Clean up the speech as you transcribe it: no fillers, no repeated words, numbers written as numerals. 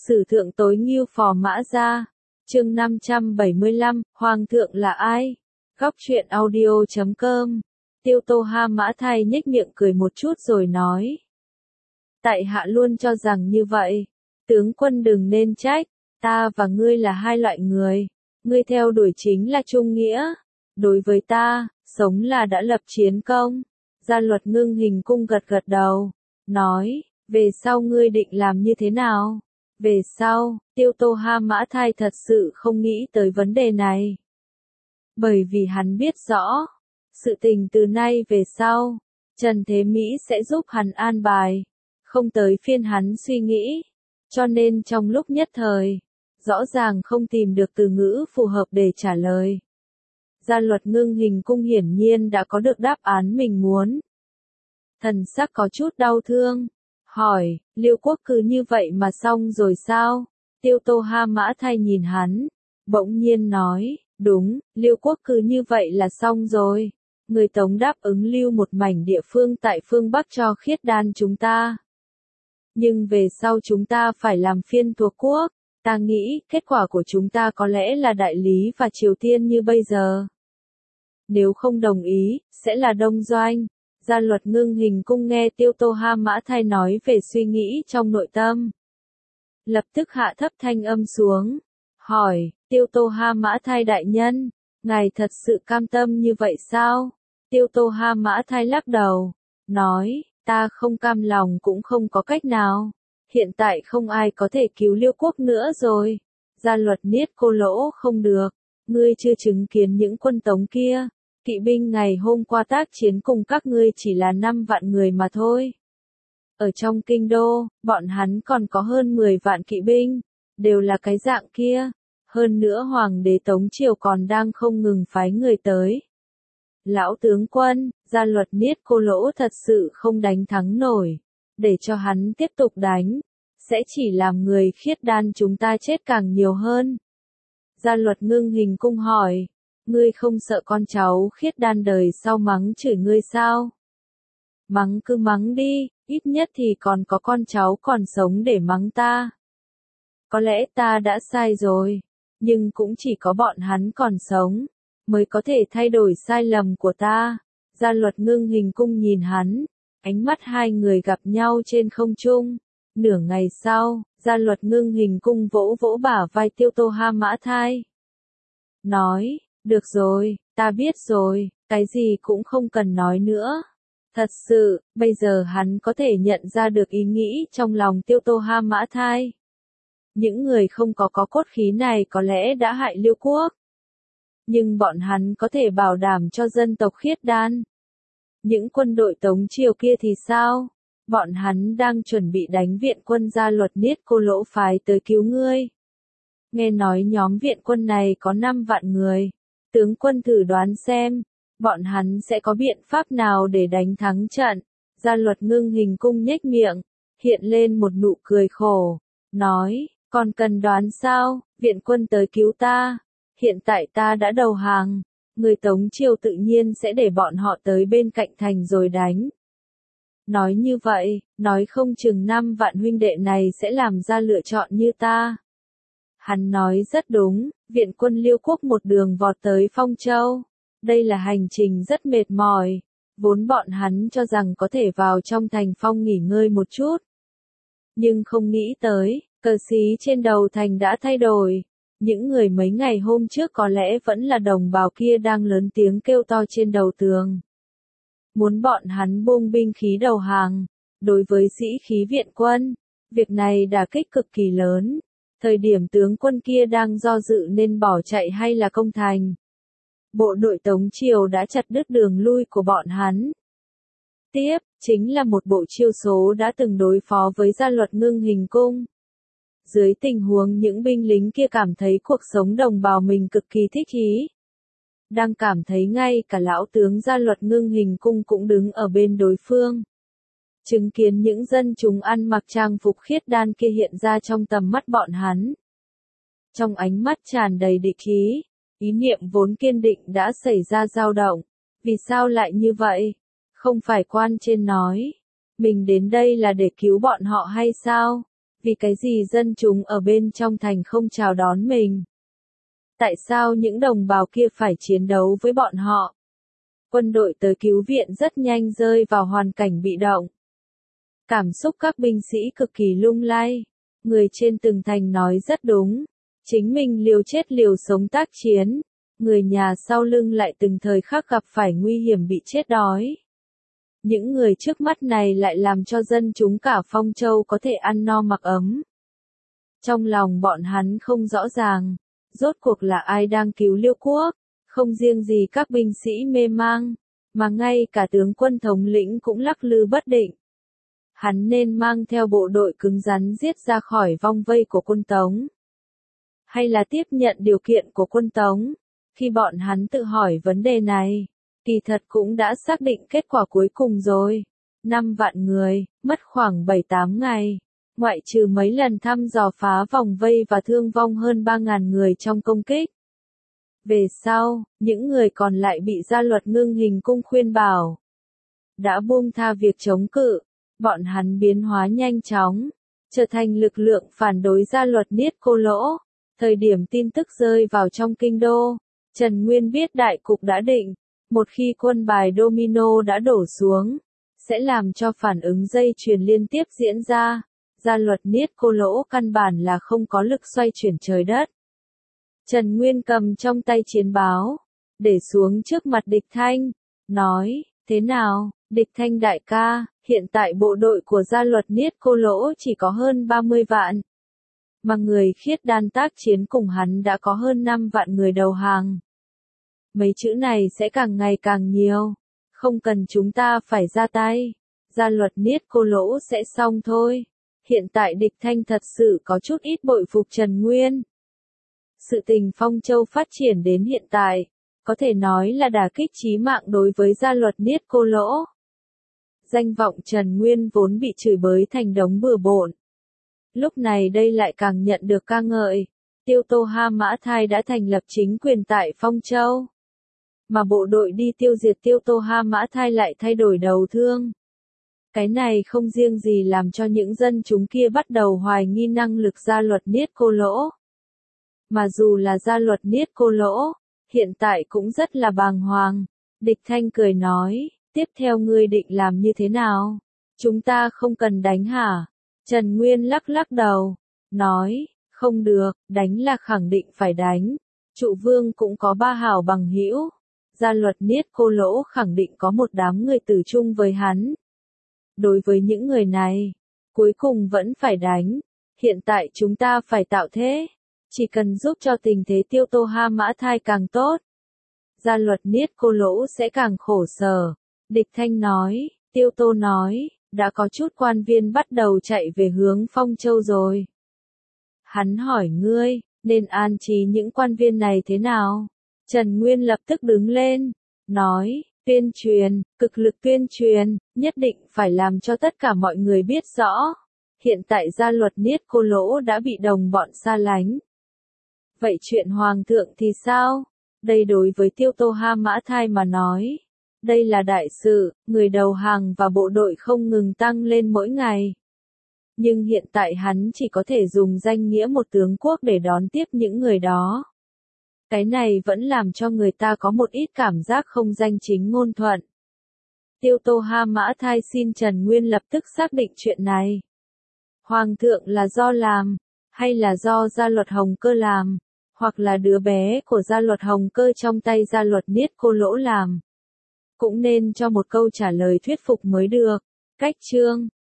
Sử thượng tối Ngưu Phò Mã Gia. Chương 575, Hoàng thượng là ai? Góc truyện audio.com. Tiêu Tô Ha Mã Thay nhếch miệng cười một chút rồi nói. Tại hạ luôn cho rằng như vậy. Tướng quân đừng nên trách, ta và ngươi là hai loại người. Ngươi theo đuổi chính là trung nghĩa. Đối với ta, sống là đã lập chiến công. Gia Luật Ngưng Hình Cung gật gật đầu, nói, về sau ngươi định làm như thế nào? Về sau, Tiêu Tô Ha Mã Thay thật sự không nghĩ tới vấn đề này. Bởi vì hắn biết rõ, sự tình từ nay về sau, Trần Thế Mỹ sẽ giúp hắn an bài, không tới phiên hắn suy nghĩ. Cho nên trong lúc nhất thời, rõ ràng không tìm được từ ngữ phù hợp để trả lời. Gia Luật Ngưng Hình Cung hiển nhiên đã có được đáp án mình muốn. Thần sắc có chút đau thương, hỏi, Liêu quốc cứ như vậy mà xong rồi sao? Tiêu Tô Ha Mã Thay nhìn hắn, bỗng nhiên nói, đúng, Liêu quốc cứ như vậy là xong rồi. Người Tống đáp ứng lưu một mảnh địa phương tại phương Bắc cho Khiết Đan chúng ta. Nhưng về sau chúng ta phải làm phiên thuộc quốc, ta nghĩ kết quả của chúng ta có lẽ là đại lý và Triều Tiên như bây giờ. Nếu không đồng ý, sẽ là đông doanh. Gia Luật Ngưng Hình Cung nghe Tiêu Tô Ha Mã Thay nói về suy nghĩ trong nội tâm. Lập tức hạ thấp thanh âm xuống, hỏi, Tiêu Tô Ha Mã Thay đại nhân, ngài thật sự cam tâm như vậy sao? Tiêu Tô Ha Mã Thay lắc đầu, nói, ta không cam lòng cũng không có cách nào. Hiện tại không ai có thể cứu Liêu quốc nữa rồi. Gia Luật Niết Cô Lỗ không được, ngươi chưa chứng kiến những quân Tống kia. Kỵ binh ngày hôm qua tác chiến cùng các ngươi chỉ là 5 vạn người mà thôi. Ở trong kinh đô, bọn hắn còn có hơn 10 vạn kỵ binh, đều là cái dạng kia. Hơn nữa Hoàng đế Tống Triều còn đang không ngừng phái người tới. Lão tướng quân, Gia Luật Niết Cô Lỗ thật sự không đánh thắng nổi. Để cho hắn tiếp tục đánh, sẽ chỉ làm người Khiết Đan chúng ta chết càng nhiều hơn. Gia Luật Ngưng Hình Cung hỏi. Ngươi không sợ con cháu Khiết Đan đời sau mắng chửi ngươi sao? Mắng cứ mắng đi, ít nhất thì còn có con cháu còn sống để mắng ta. Có lẽ ta đã sai rồi, nhưng cũng chỉ có bọn hắn còn sống, mới có thể thay đổi sai lầm của ta. Gia Luật Ngưng Hình Cung nhìn hắn, ánh mắt hai người gặp nhau trên không trung. Nửa ngày sau, Gia Luật Ngưng Hình Cung vỗ vỗ bả vai Tiêu Tô Ha Mã Thay. Nói, được rồi, ta biết rồi, cái gì cũng không cần nói nữa. Thật sự, bây giờ hắn có thể nhận ra được ý nghĩ trong lòng Tiêu Tô Ha Mã Thay. Những người không có cốt khí này có lẽ đã hại Liêu quốc. Nhưng bọn hắn có thể bảo đảm cho dân tộc Khiết Đan. Những quân đội Tống Triều kia thì sao? Bọn hắn đang chuẩn bị đánh viện quân Gia Luật Niết Cô Lỗ phái tới cứu ngươi. Nghe nói nhóm viện quân này có 5 vạn người. Tướng quân thử đoán xem, bọn hắn sẽ có biện pháp nào để đánh thắng trận. Gia Luật Ngưng Hình Cung nhếch miệng, hiện lên một nụ cười khổ, nói, còn cần đoán sao, viện quân tới cứu ta. Hiện tại ta đã đầu hàng, người Tống Triều tự nhiên sẽ để bọn họ tới bên cạnh thành rồi đánh. Nói như vậy, nói không chừng 5 vạn huynh đệ này sẽ làm ra lựa chọn như ta. Hắn nói rất đúng, viện quân Liêu quốc một đường vọt tới Phong Châu. Đây là hành trình rất mệt mỏi, vốn bọn hắn cho rằng có thể vào trong thành Phong nghỉ ngơi một chút. Nhưng không nghĩ tới, cờ xí trên đầu thành đã thay đổi. Những người mấy ngày hôm trước có lẽ vẫn là đồng bào kia đang lớn tiếng kêu to trên đầu tường. Muốn bọn hắn buông binh khí đầu hàng. Đối với sĩ khí viện quân, việc này đả kích cực kỳ lớn. Thời điểm tướng quân kia đang do dự nên bỏ chạy hay là công thành. Bộ đội Tống Triều đã chặt đứt đường lui của bọn hắn. Tiếp, chính là một bộ chiêu số đã từng đối phó với Gia Luật Ngưng Hình Cung. Dưới tình huống những binh lính kia cảm thấy cuộc sống đồng bào mình cực kỳ thích ý. Đang cảm thấy ngay cả lão tướng Gia Luật Ngưng Hình Cung cũng đứng ở bên đối phương. Chứng kiến những dân chúng ăn mặc trang phục Khiết Đan kia hiện ra trong tầm mắt bọn hắn. Trong ánh mắt tràn đầy địch ý, ý niệm vốn kiên định đã xảy ra dao động. Vì sao lại như vậy? Không phải quan trên nói, mình đến đây là để cứu bọn họ hay sao? Vì cái gì dân chúng ở bên trong thành không chào đón mình? Tại sao những đồng bào kia phải chiến đấu với bọn họ? Quân đội tới cứu viện rất nhanh rơi vào hoàn cảnh bị động. Cảm xúc các binh sĩ cực kỳ lung lay. Người trên từng thành nói rất đúng. Chính mình liều chết liều sống tác chiến. Người nhà sau lưng lại từng thời khắc gặp phải nguy hiểm bị chết đói. Những người trước mắt này lại làm cho dân chúng cả Phong Châu có thể ăn no mặc ấm. Trong lòng bọn hắn không rõ ràng, rốt cuộc là ai đang cứu Liêu quốc, không riêng gì các binh sĩ mê mang, mà ngay cả tướng quân thống lĩnh cũng lắc lư bất định. Hắn nên mang theo bộ đội cứng rắn giết ra khỏi vòng vây của quân Tống, hay là tiếp nhận điều kiện của quân Tống? Khi bọn hắn tự hỏi vấn đề này, kỳ thật cũng đã xác định kết quả cuối cùng rồi. 5 vạn người, mất khoảng 7-8 ngày. Ngoại trừ mấy lần thăm dò phá vòng vây và thương vong hơn 3.000 người trong công kích. Về sau, những người còn lại bị Gia Luật Ngưng Hình Cung khuyên bảo. Đã buông tha việc chống cự, bọn hắn biến hóa nhanh chóng, trở thành lực lượng phản đối Gia Luật Niết Cô Lỗ. Thời điểm tin tức rơi vào trong kinh đô, Trần Nguyên biết đại cục đã định, một khi quân bài domino đã đổ xuống, sẽ làm cho phản ứng dây chuyền liên tiếp diễn ra. Gia Luật Niết Cô Lỗ căn bản là không có lực xoay chuyển trời đất. Trần Nguyên cầm trong tay chiến báo, để xuống trước mặt Địch Thanh, nói, thế nào, Địch Thanh đại ca, hiện tại bộ đội của Gia Luật Niết Cô Lỗ chỉ có hơn 30 vạn. Mà người khiết đan tác chiến cùng hắn đã có hơn 5 vạn người đầu hàng. Mấy chữ này sẽ càng ngày càng nhiều, không cần chúng ta phải ra tay, Gia Luật Niết Cô Lỗ sẽ xong thôi. Hiện tại Địch Thanh thật sự có chút ít bội phục Trần Nguyên. Sự tình Phong Châu phát triển đến hiện tại, có thể nói là đả kích chí mạng đối với Gia Luật Niết Cô Lỗ. Danh vọng Trần Nguyên vốn bị chửi bới thành đống bừa bộn. Lúc này đây lại càng nhận được ca ngợi. Tiêu Tô Ha Mã Thai đã thành lập chính quyền tại Phong Châu. Mà bộ đội đi tiêu diệt Tiêu Tô Ha Mã Thai lại thay đổi đầu thương. Cái này không riêng gì làm cho những dân chúng kia bắt đầu hoài nghi năng lực Gia Luật Niết Cô Lỗ. Mà dù là Gia Luật Niết Cô Lỗ, hiện tại cũng rất là bàng hoàng. Địch Thanh cười nói, tiếp theo ngươi định làm như thế nào? Chúng ta không cần đánh hả? Trần Nguyên lắc lắc đầu, nói, không được, đánh là khẳng định phải đánh. Trụ Vương cũng có 3 hảo bằng hữu. Gia Luật Niết Cô Lỗ khẳng định có một đám người tử chung với hắn. Đối với những người này, cuối cùng vẫn phải đánh. Hiện tại chúng ta phải tạo thế. Chỉ cần giúp cho tình thế Tiêu Tô Ha Mã Thai càng tốt, Gia Luật Niết Cô Lỗ sẽ càng khổ sở. Địch Thanh nói, Tiêu Tô nói, đã có chút quan viên bắt đầu chạy về hướng Phong Châu rồi. Hắn hỏi ngươi, nên an trí những quan viên này thế nào? Trần Nguyên lập tức đứng lên, nói, tuyên truyền, cực lực tuyên truyền, nhất định phải làm cho tất cả mọi người biết rõ. Hiện tại Gia Luật Niết Cô Lỗ đã bị đồng bọn xa lánh. Vậy chuyện Hoàng thượng thì sao? Đây đối với Tiêu Tô Ha Mã Thai mà nói. Đây là đại sự, người đầu hàng và bộ đội không ngừng tăng lên mỗi ngày. Nhưng hiện tại hắn chỉ có thể dùng danh nghĩa một tướng quốc để đón tiếp những người đó. Cái này vẫn làm cho người ta có một ít cảm giác không danh chính ngôn thuận. Tiêu Tô Ha Mã Thai xin Trần Nguyên lập tức xác định chuyện này. Hoàng thượng là do làm, hay là do Gia Luật Hồng Cơ làm, hoặc là đứa bé của Gia Luật Hồng Cơ trong tay Gia Luật Niết Cô Lỗ làm. Cũng nên cho một câu trả lời thuyết phục mới được. Cách chương